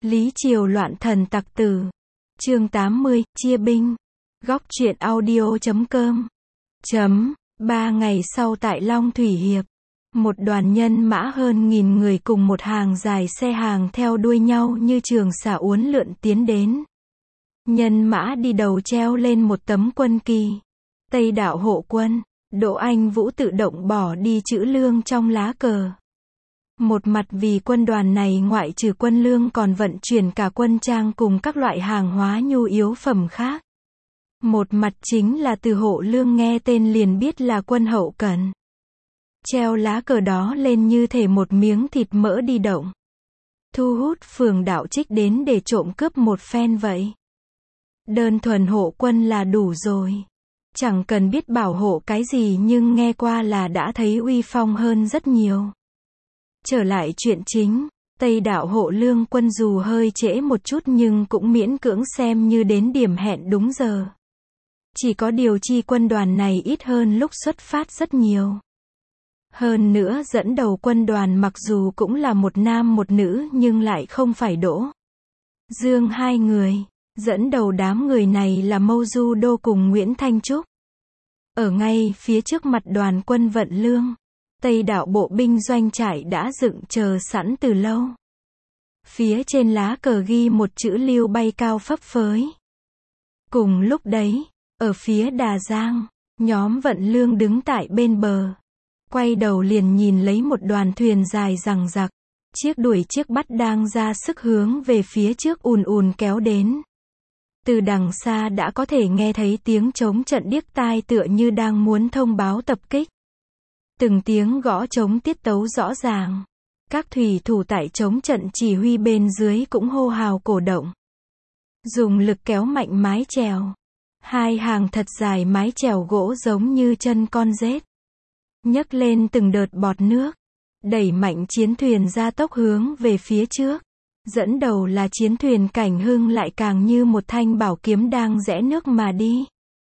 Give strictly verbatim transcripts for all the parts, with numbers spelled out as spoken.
Lý Triều loạn thần tặc tử. Chương tám mươi, chia binh. Góc truyện audio chấm com. Chấm. Ba ngày sau tại Long Thủy Hiệp, một đoàn nhân mã hơn nghìn người cùng một hàng dài xe hàng theo đuôi nhau như trường xà uốn lượn tiến đến. Nhân mã đi đầu treo lên một tấm quân kỳ. Tây Đạo hộ quân. Đỗ Anh Vũ tự động bỏ đi chữ lương trong lá cờ. Một mặt vì quân đoàn này ngoại trừ quân lương còn vận chuyển cả quân trang cùng các loại hàng hóa nhu yếu phẩm khác. Một mặt chính là từ hộ lương nghe tên liền biết là quân hậu cần. Treo lá cờ đó lên như thể một miếng thịt mỡ đi động. Thu hút phường đạo trích đến để trộm cướp một phen vậy. Đơn thuần hộ quân là đủ rồi. Chẳng cần biết bảo hộ cái gì nhưng nghe qua là đã thấy uy phong hơn rất nhiều. Trở lại chuyện chính, Tây Đạo hộ lương quân dù hơi trễ một chút nhưng cũng miễn cưỡng xem như đến điểm hẹn đúng giờ. Chỉ có điều chi quân đoàn này ít hơn lúc xuất phát rất nhiều. Hơn nữa dẫn đầu quân đoàn mặc dù cũng là một nam một nữ nhưng lại không phải Đỗ Dương hai người. Dẫn đầu đám người này là Mâu Du Đô cùng Nguyễn Thanh Trúc. Ở ngay phía trước mặt đoàn quân vận lương, Tây Đạo bộ binh doanh trại đã dựng chờ sẵn từ lâu. Phía trên lá cờ ghi một chữ Lưu bay cao phấp phới. Cùng lúc đấy, ở phía Đà Giang, nhóm vận lương đứng tại bên bờ. Quay đầu liền nhìn lấy một đoàn thuyền dài dằng dặc. Chiếc đuổi chiếc bắt đang ra sức hướng về phía trước ùn ùn kéo đến. Từ đằng xa đã có thể nghe thấy tiếng trống trận điếc tai tựa như đang muốn thông báo tập kích. Từng tiếng gõ trống tiết tấu rõ ràng. Các thủy thủ tại trống trận chỉ huy bên dưới cũng hô hào cổ động. Dùng lực kéo mạnh mái chèo. Hai hàng thật dài mái chèo gỗ giống như chân con rết. Nhấc lên từng đợt bọt nước. Đẩy mạnh chiến thuyền ra tốc hướng về phía trước. Dẫn đầu là chiến thuyền Cảnh Hưng lại càng như một thanh bảo kiếm đang rẽ nước mà đi.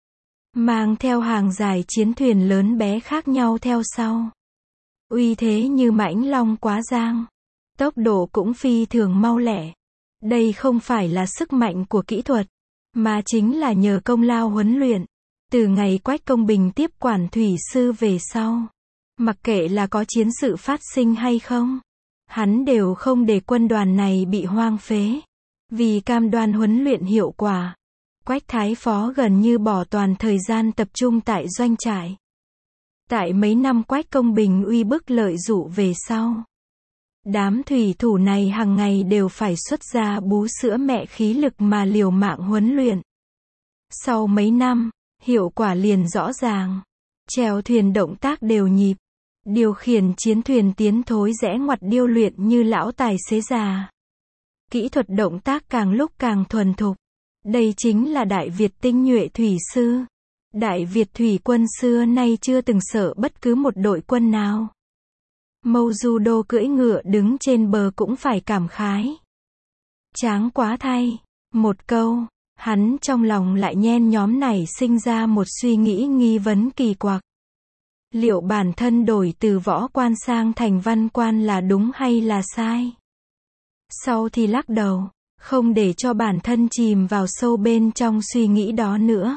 Mang theo hàng dài chiến thuyền lớn bé khác nhau theo sau. Uy thế như mãnh long quá giang. Tốc độ cũng phi thường mau lẹ. Đây không phải là sức mạnh của kỹ thuật, mà chính là nhờ công lao huấn luyện. Từ ngày Quách Công Bình tiếp quản thủy sư về sau, mặc kệ là có chiến sự phát sinh hay không, hắn đều không để quân đoàn này bị hoang phế. Vì cam đoan huấn luyện hiệu quả, Quách Thái Phó gần như bỏ toàn thời gian tập trung tại doanh trại. Tại mấy năm Quách Công Bình uy bức lợi dụ về sau, đám thủy thủ này hàng ngày đều phải xuất ra bú sữa mẹ khí lực mà liều mạng huấn luyện. Sau mấy năm, hiệu quả liền rõ ràng. Chèo thuyền động tác đều nhịp. Điều khiển chiến thuyền tiến thối rẽ ngoặt điêu luyện như lão tài xế già. Kỹ thuật động tác càng lúc càng thuần thục. Đây chính là Đại Việt tinh nhuệ thủy sư. Đại Việt thủy quân xưa nay chưa từng sợ bất cứ một đội quân nào. Mâu Du Đô cưỡi ngựa đứng trên bờ cũng phải cảm khái. Tráng quá thay. Một câu, hắn trong lòng lại nhen nhóm này sinh ra một suy nghĩ nghi vấn kỳ quặc. Liệu bản thân đổi từ võ quan sang thành văn quan là đúng hay là sai? Sau thì lắc đầu, không để cho bản thân chìm vào sâu bên trong suy nghĩ đó nữa.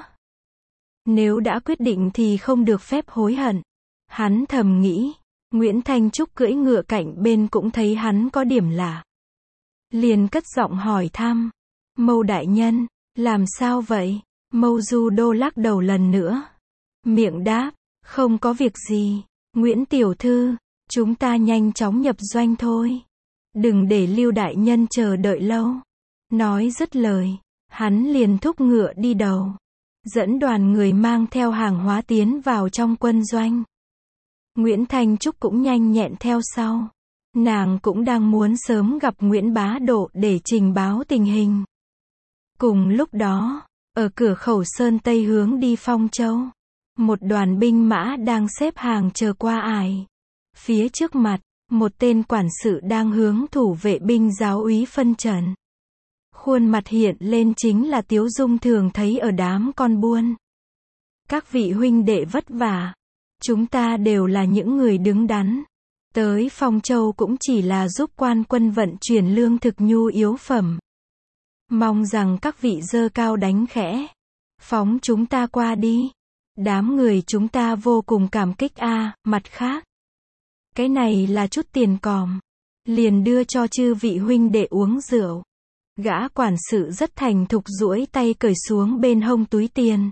Nếu đã quyết định thì không được phép hối hận. Hắn thầm nghĩ. Nguyễn Thanh Trúc cưỡi ngựa cạnh bên cũng thấy hắn có điểm lạ. Liền cất giọng hỏi thăm. Mâu đại nhân, làm sao vậy? Mâu Du Đô lắc đầu lần nữa. Miệng đáp. Không có việc gì. Nguyễn Tiểu Thư, chúng ta nhanh chóng nhập doanh thôi. Đừng để Lưu đại nhân chờ đợi lâu. Nói dứt lời, hắn liền thúc ngựa đi đầu. Dẫn đoàn người mang theo hàng hóa tiến vào trong quân doanh. Nguyễn Thanh Trúc cũng nhanh nhẹn theo sau. Nàng cũng đang muốn sớm gặp Nguyễn Bá Độ để trình báo tình hình. Cùng lúc đó, ở cửa khẩu Sơn Tây hướng đi Phong Châu, một đoàn binh mã đang xếp hàng chờ qua ải. Phía trước mặt, một tên quản sự đang hướng thủ vệ binh giáo úy phân trần. Khuôn mặt hiện lên chính là tiếu dung thường thấy ở đám con buôn. Các vị huynh đệ vất vả. Chúng ta đều là những người đứng đắn. tới Phong Châu cũng chỉ là giúp quan quân vận chuyển lương thực nhu yếu phẩm. Mong rằng các vị giơ cao đánh khẽ, phóng chúng ta qua đi. Đám người chúng ta vô cùng cảm kích a. À, mặt khác, cái này là chút tiền còm, liền đưa cho chư vị huynh đệ uống rượu. Gã quản sự rất thành thục duỗi tay cởi xuống bên hông túi tiền.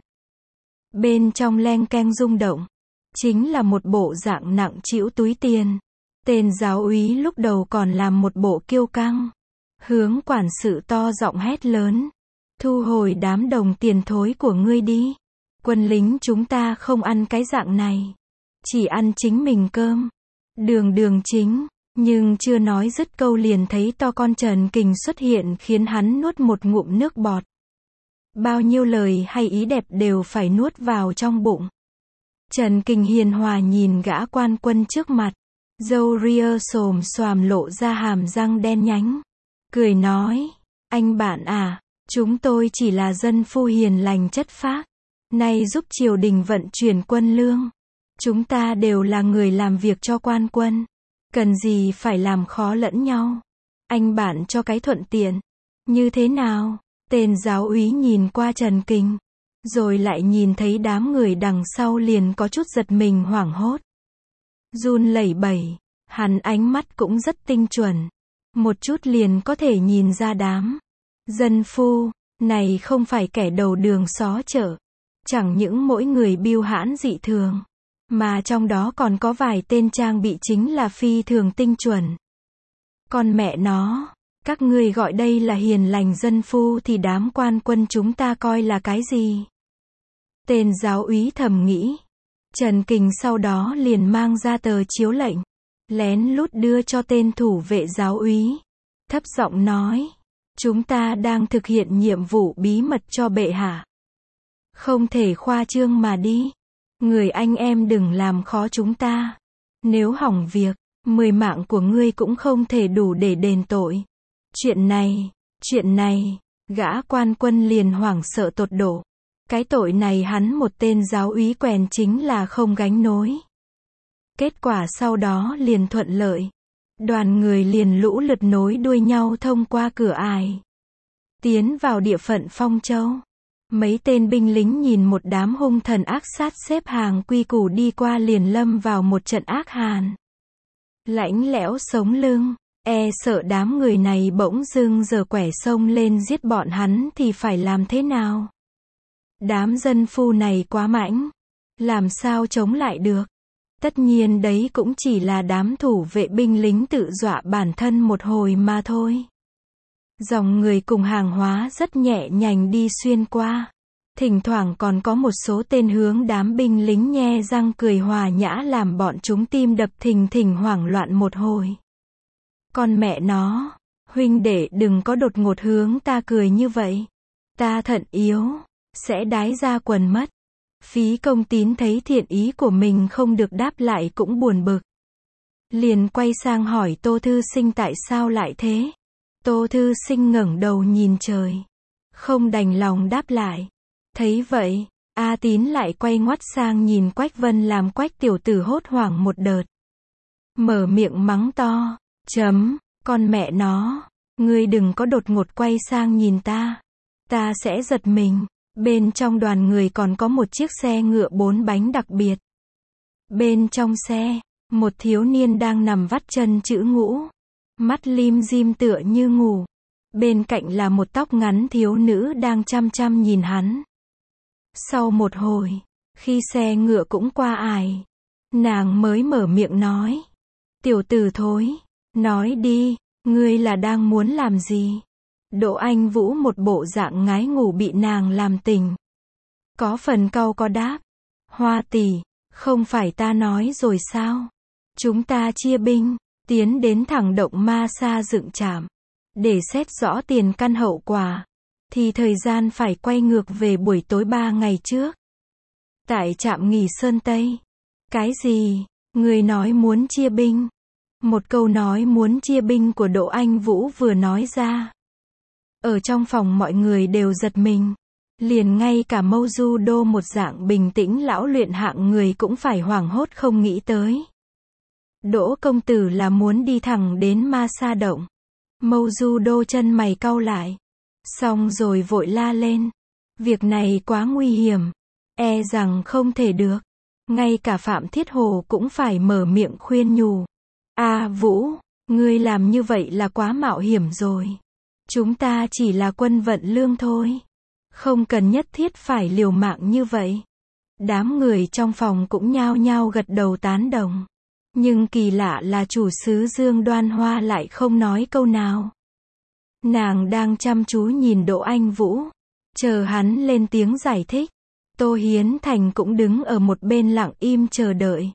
Bên trong leng keng rung động, chính là một bộ dạng nặng trĩu túi tiền. Tên giáo úy lúc đầu còn làm một bộ kiêu căng, hướng quản sự to giọng hét lớn, thu hồi đám đồng tiền thối của ngươi đi. Quân lính chúng ta không ăn cái dạng này, chỉ ăn chính mình cơm. Đường đường chính, nhưng chưa nói dứt câu liền thấy to con Trần Kình xuất hiện khiến hắn nuốt một ngụm nước bọt. Bao nhiêu lời hay ý đẹp đều phải nuốt vào trong bụng. Trần Kình hiền hòa nhìn gã quan quân trước mặt, râu ria xồm xoàm lộ ra hàm răng đen nhánh. Cười nói, anh bạn à, chúng tôi chỉ là dân phu hiền lành chất phác, nay giúp triều đình vận chuyển quân lương. Chúng ta đều là người làm việc cho quan quân, cần gì phải làm khó lẫn nhau. Anh bạn cho cái thuận tiện, như thế nào? Tên giáo úy nhìn qua Trần Kình, rồi lại nhìn thấy đám người đằng sau liền có chút giật mình hoảng hốt. Run lẩy bẩy, hắn ánh mắt cũng rất tinh chuẩn, một chút liền có thể nhìn ra đám dân phu này không phải kẻ đầu đường xó chợ, chẳng những mỗi người bưu hãn dị thường, mà trong đó còn có vài tên trang bị chính là phi thường tinh chuẩn. Con mẹ nó, các ngươi gọi đây là hiền lành dân phu thì đám quan quân chúng ta coi là cái gì? Tên giáo úy thầm nghĩ. Trần Kình sau đó liền mang ra tờ chiếu lệnh, lén lút đưa cho tên thủ vệ giáo úy, thấp giọng nói, chúng ta đang thực hiện nhiệm vụ bí mật cho bệ hạ. Không thể khoa trương mà đi. Người anh em đừng làm khó chúng ta. Nếu hỏng việc, mười mạng của ngươi cũng không thể đủ để đền tội. Chuyện này, chuyện này, gã quan quân liền hoảng sợ tột độ. Cái tội này hắn một tên giáo úy quèn chính là không gánh nổi. Kết quả sau đó liền thuận lợi. Đoàn người liền lũ lượt nối đuôi nhau thông qua cửa ải, tiến vào địa phận Phong Châu. Mấy tên binh lính nhìn một đám hung thần ác sát xếp hàng quy củ đi qua liền lâm vào một trận ác hàn. Lạnh lẽo sống lưng, e sợ đám người này bỗng dưng giờ quẻ sông lên giết bọn hắn thì phải làm thế nào? Đám dân phu này quá mãnh, làm sao chống lại được? Tất nhiên đấy cũng chỉ là đám thủ vệ binh lính tự dọa bản thân một hồi mà thôi. Dòng người cùng hàng hóa rất nhẹ nhàng đi xuyên qua. Thỉnh thoảng còn có một số tên hướng đám binh lính nhe răng cười hòa nhã làm bọn chúng tim đập thình thình hoảng loạn một hồi. Con mẹ nó, huynh đệ đừng có đột ngột hướng ta cười như vậy. Ta thận yếu, sẽ đái ra quần mất. Phí Công Tín thấy thiện ý của mình không được đáp lại cũng buồn bực. Liền quay sang hỏi Tô Thư Sinh tại sao lại thế. Tô Thư Sinh ngẩng đầu nhìn trời, không đành lòng đáp lại. Thấy vậy, A Tín lại quay ngoắt sang nhìn Quách Vân làm Quách tiểu tử hốt hoảng một đợt. Mở miệng mắng to, chấm, con mẹ nó, ngươi đừng có đột ngột quay sang nhìn ta. Ta sẽ giật mình. Bên trong đoàn người còn có một chiếc xe ngựa bốn bánh đặc biệt. Bên trong xe, một thiếu niên đang nằm vắt chân chữ ngũ, mắt lim dim tựa như ngủ. Bên cạnh là một tóc ngắn thiếu nữ đang chăm chăm nhìn hắn. Sau một hồi, khi xe ngựa cũng qua ải, nàng mới mở miệng nói. Tiểu tử thối, nói đi, ngươi là đang muốn làm gì? Đỗ Anh Vũ một bộ dạng ngái ngủ bị nàng làm tỉnh. Có phần cau có đáp. Hoa tỷ, không phải ta nói rồi sao? Chúng ta chia binh, tiến đến thẳng động Ma Sa dựng trạm. Để xét rõ tiền căn hậu quả. Thì thời gian phải quay ngược về buổi tối ba ngày trước. Tại trạm nghỉ Sơn Tây. Cái gì? Người nói muốn chia binh. Một câu nói muốn chia binh của Đỗ Anh Vũ vừa nói ra. Ở trong phòng mọi người đều giật mình. Liền ngay cả Mâu Du Đô một dạng bình tĩnh lão luyện hạng người cũng phải hoảng hốt không nghĩ tới. Đỗ công tử là muốn đi thẳng đến Ma Sa động. Mâu Du Đô chân mày cau lại. Xong rồi vội la lên. Việc này quá nguy hiểm. E rằng không thể được. Ngay cả Phạm Thiết Hồ cũng phải mở miệng khuyên nhủ. A Vũ, ngươi làm như vậy là quá mạo hiểm rồi. Chúng ta chỉ là quân vận lương thôi. Không cần nhất thiết phải liều mạng như vậy. Đám người trong phòng cũng nhao nhao gật đầu tán đồng. Nhưng kỳ lạ là chủ sứ Dương Đoan Hoa lại không nói câu nào. Nàng đang chăm chú nhìn Đỗ Anh Vũ. Chờ hắn lên tiếng giải thích. Tô Hiến Thành cũng đứng ở một bên lặng im chờ đợi.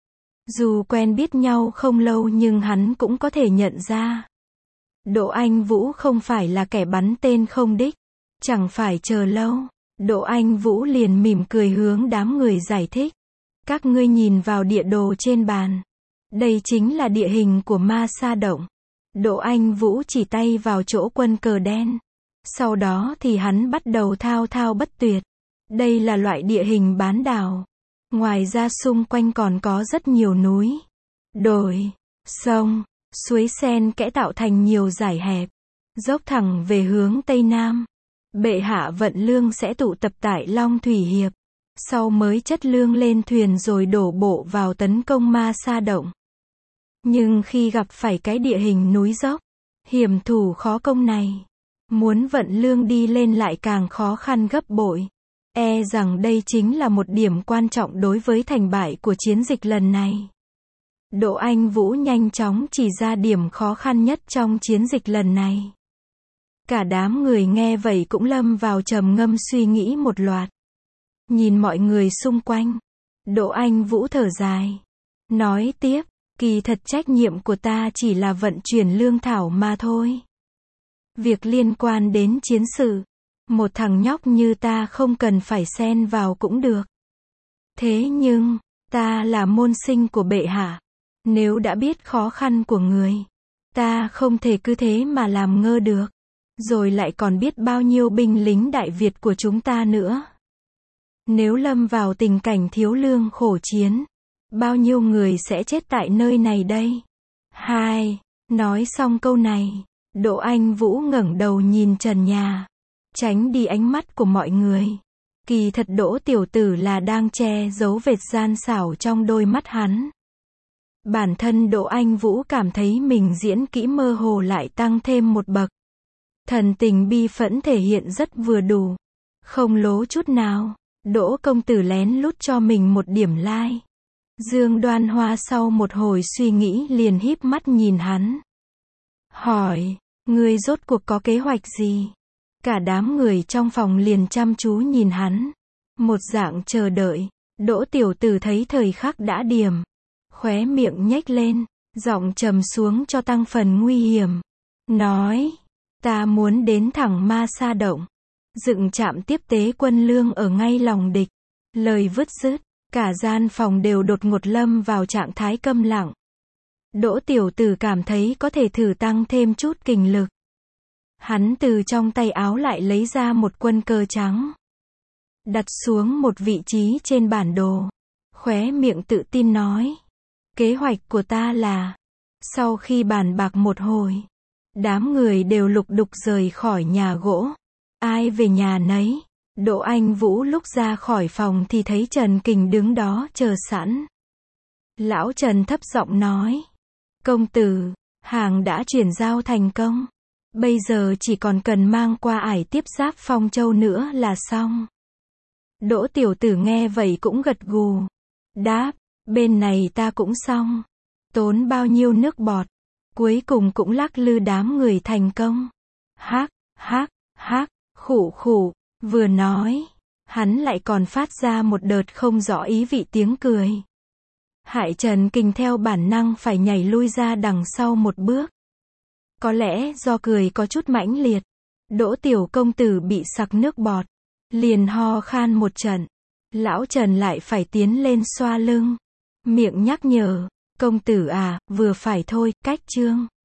Dù quen biết nhau không lâu nhưng hắn cũng có thể nhận ra. Đỗ Anh Vũ không phải là kẻ bắn tên không đích. Chẳng phải chờ lâu. Đỗ Anh Vũ liền mỉm cười hướng đám người giải thích. Các ngươi nhìn vào địa đồ trên bàn. Đây chính là địa hình của Ma Sa động. Đỗ Anh Vũ chỉ tay vào chỗ quân cờ đen. Sau đó thì hắn bắt đầu thao thao bất tuyệt. Đây là loại địa hình bán đảo. Ngoài ra xung quanh còn có rất nhiều núi, đồi, sông, suối sen kẽ tạo thành nhiều dải hẹp, dốc thẳng về hướng Tây Nam. Bệ hạ vận lương sẽ tụ tập tại Long Thủy Hiệp. Sau mới chất lương lên thuyền rồi đổ bộ vào tấn công Ma Sa động. Nhưng khi gặp phải cái địa hình núi dốc, hiểm thủ khó công này, muốn vận lương đi lên lại càng khó khăn gấp bội. E rằng đây chính là một điểm quan trọng đối với thành bại của chiến dịch lần này. Đỗ Anh Vũ nhanh chóng chỉ ra điểm khó khăn nhất trong chiến dịch lần này. Cả đám người nghe vậy cũng lâm vào trầm ngâm suy nghĩ một loạt. Nhìn mọi người xung quanh, Đỗ Anh Vũ thở dài. Nói tiếp, kỳ thật trách nhiệm của ta chỉ là vận chuyển lương thảo mà thôi. Việc liên quan đến chiến sự, một thằng nhóc như ta không cần phải xen vào cũng được. Thế nhưng, ta là môn sinh của bệ hạ. Nếu đã biết khó khăn của người, ta không thể cứ thế mà làm ngơ được. Rồi lại còn biết bao nhiêu binh lính Đại Việt của chúng ta nữa. Nếu lâm vào tình cảnh thiếu lương khổ chiến, bao nhiêu người sẽ chết tại nơi này đây? Hai, nói xong câu này, Đỗ Anh Vũ ngẩng đầu nhìn trần nhà, tránh đi ánh mắt của mọi người. Kỳ thật Đỗ tiểu tử là đang che giấu vệt gian xảo trong đôi mắt hắn. Bản thân Đỗ Anh Vũ cảm thấy mình diễn kỹ mơ hồ lại tăng thêm một bậc. Thần tình bi phẫn thể hiện rất vừa đủ, không lố chút nào. Đỗ công tử lén lút cho mình một điểm like. Dương Đoan Hoa sau một hồi suy nghĩ liền híp mắt nhìn hắn. Hỏi, ngươi rốt cuộc có kế hoạch gì? Cả đám người trong phòng liền chăm chú nhìn hắn. Một dạng chờ đợi. Đỗ tiểu tử thấy thời khắc đã điểm. Khóe miệng nhếch lên, giọng trầm xuống cho tăng phần nguy hiểm. Nói, ta muốn đến thẳng Ma Sa động. Dựng trạm tiếp tế quân lương ở ngay lòng địch. Lời vứt dứt, cả gian phòng đều đột ngột lâm vào trạng thái câm lặng. Đỗ tiểu tử cảm thấy có thể thử tăng thêm chút kình lực. Hắn từ trong tay áo lại lấy ra một quân cờ trắng. Đặt xuống một vị trí trên bản đồ. Khóe miệng tự tin nói. Kế hoạch của ta là, sau khi bàn bạc một hồi, đám người đều lục đục rời khỏi nhà gỗ. Ai về nhà nấy. Đỗ Anh Vũ lúc ra khỏi phòng thì thấy Trần Kình đứng đó chờ sẵn. Lão Trần thấp giọng nói. Công tử, hàng đã chuyển giao thành công. Bây giờ chỉ còn cần mang qua ải tiếp giáp Phong Châu nữa là xong. Đỗ tiểu tử nghe vậy cũng gật gù. Đáp, bên này ta cũng xong. Tốn bao nhiêu nước bọt. Cuối cùng cũng lắc lư đám người thành công. Hác, hác, hác, khụ khụ. Vừa nói, hắn lại còn phát ra một đợt không rõ ý vị tiếng cười. Hại Trần Kình theo bản năng phải nhảy lui ra đằng sau một bước. Có lẽ do cười có chút mãnh liệt, Đỗ tiểu công tử bị sặc nước bọt, liền ho khan một trận. Lão Trần lại phải tiến lên xoa lưng, miệng nhắc nhở, công tử à, vừa phải thôi, cách chương.